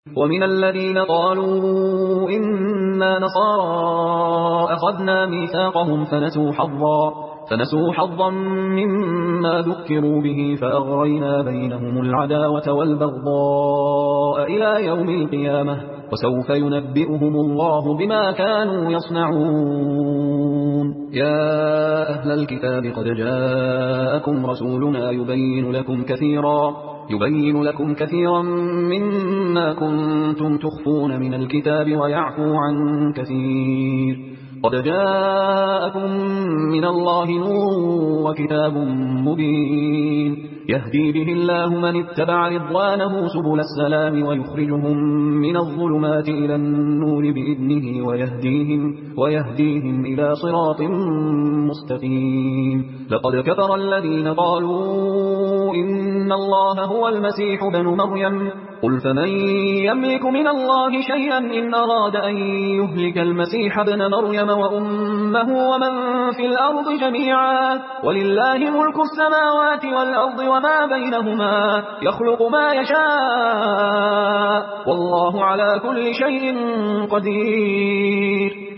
ومن الذين قالوا إنا نصارى أخذنا ميثاقهم فنسوا حظا مما ذكروا به فأغرينا بينهم العداوة والبغضاء إلى يوم القيامة وسوف ينبئهم الله بما كانوا يصنعون. يا أهل الكتاب قد جاءكم رسولنا يبين لكم كثيرا مما كنتم تخفون من الكتاب ويعفو عن كثير. قد جاءكم من الله نور وكتاب مبين يهدي به الله من اتبع رضوانه سبل السلام ويخرجهم من الظلمات إلى النور بإذنه ويهديهم إلى صراط مستقيم. لقد كفر الذين قالوا إن الله هو المسيح ابن مريم قل فمن يملك من الله شيئا إن أراد أن يهلك المسيح ابن مريم وأمه ومن في الأرض جميعا ولله ملك السماوات والأرض وما بينهما يخلق ما يشاء والله على كل شيء قدير.